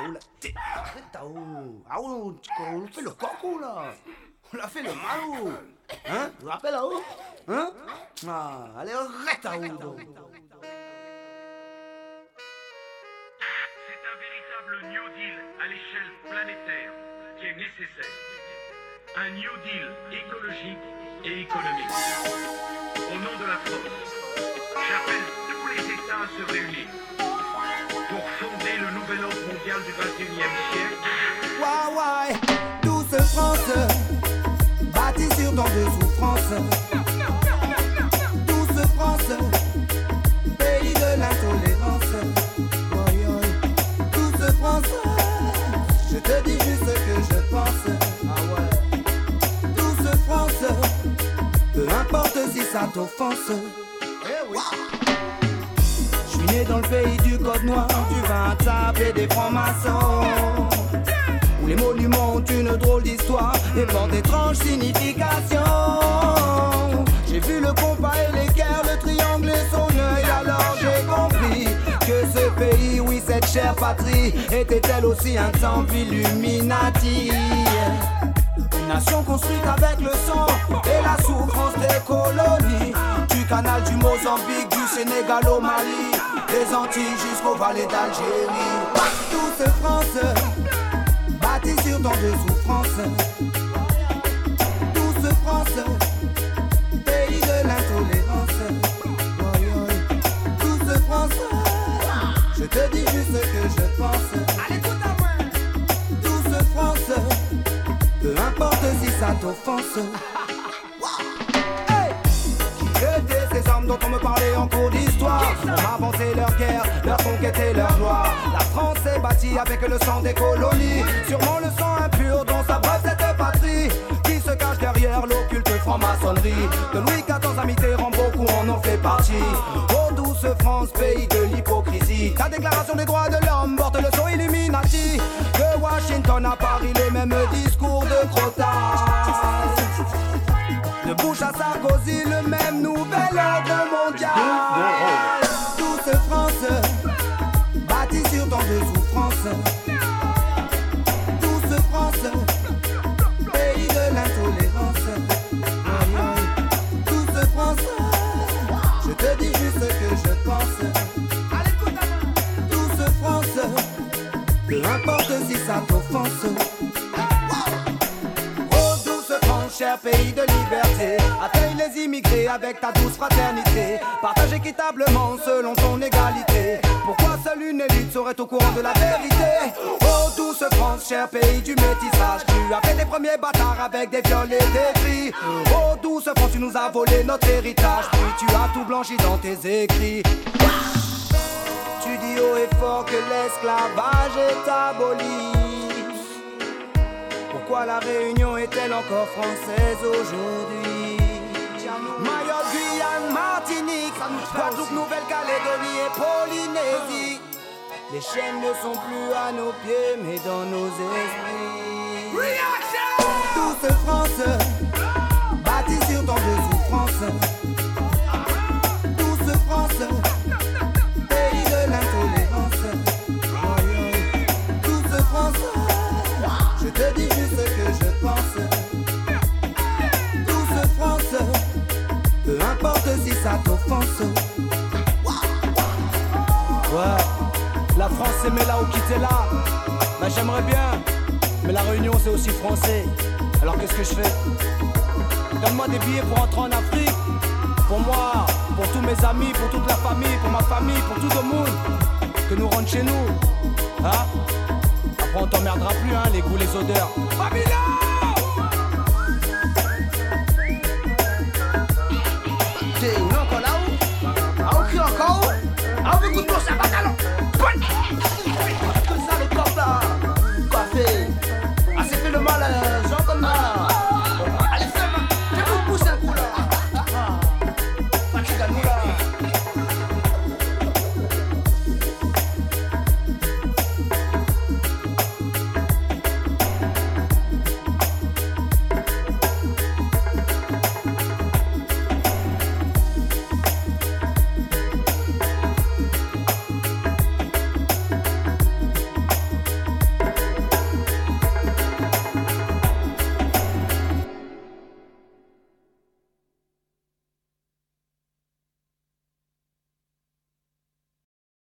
on fait le coco là. On l'a fait le malou. Hein? Tu te rappelles là-haut? Hein? Ah, allez, arrête là-haut donc. C'est un véritable New Deal à l'échelle planétaire qui est nécessaire. Un New Deal écologique et économique. Au nom de la France, j'appelle tous les États à se réunir pour fonder le nouvel ordre mondial du XXIe siècle. Ouais, douce France, bâtie sur tant de souffrances. Douce France, pays de l'intolérance. Douce France, je te dis juste ce que je pense. Douce France, peu importe si ça t'offense. Je suis né dans le pays du code noir, du vin à table et des francs-maçons, où les monuments ont une drôle d'histoire et portent d'étranges significations. J'ai vu le compas et l'équerre, le triangle et son œil, alors j'ai compris que ce pays, oui cette chère patrie, était elle aussi un temple Illuminati. Une nation construite avec le sang et la souffrance des colonies, du canal du Mozambique, du Sénégal au Mali, des Antilles jusqu'aux vallées d'Algérie. Douce France, bâtie sur tant de souffrances. Douce France, pays de l'intolérance. Douce France, je te dis juste ce que je pense. Douce France, peu importe si ça t'offense. Qui étaient ces hommes dont on me parlait en cours d'histoire? On m'a inventé leur guerre, leur conquête et leur gloire. La France est bâtie avec le sang des colonies, sûrement le sang impur dont s'abreuve cette patrie, qui se cache derrière l'occulte franc-maçonnerie. De Louis XIV à Mitterrand, beaucoup en ont fait partie. Oh douce France, pays de l'hypocrisie, ta déclaration des droits de l'homme porte le son Illuminati. De Washington à Paris, le même discours de Crottat. De Bush à Sarkozy, le même nouvel ordre mondial. Douce France, bâtie sur tant de souffrances. Douce France, pays de l'intolérance. Douce France, je te dis juste ce que je pense. Douce France, peu importe si ça t'offense. Cher pays de liberté, accueille les immigrés avec ta douce fraternité. Partage équitablement selon ton égalité. Pourquoi seule une élite serait au courant de la vérité? Oh douce France, cher pays du métissage, tu as fait les premiers bâtards avec des viols et des cris. Oh douce France, tu nous as volé notre héritage, puis tu as tout blanchi dans tes écrits. Tu dis haut et fort que l'esclavage est aboli. Pourquoi la Réunion est-elle encore française aujourd'hui? Mayotte, Guyane, Martinique, Guadeloupe, Nouvelle-Calédonie et Polynésie. Les chaînes ne sont plus à nos pieds mais dans nos esprits. Douce France, bâtie sur tant de souffrances. Douce France, pays de l'intolérance. Douce France, je te dis juste ce que je pense. Douce France, peu importe si ça t'offense. Ouais, la France c'est mais là où quitter là. Bah j'aimerais bien, mais la Réunion c'est aussi français. Alors qu'est-ce que je fais? Donne-moi des billets pour entrer en Afrique. Pour moi, pour tous mes amis, pour toute la famille, pour ma famille, pour tout le monde. Que nous rentre chez nous. Hein? On t'emmerdera plus, hein, les goûts, les odeurs. Babylone!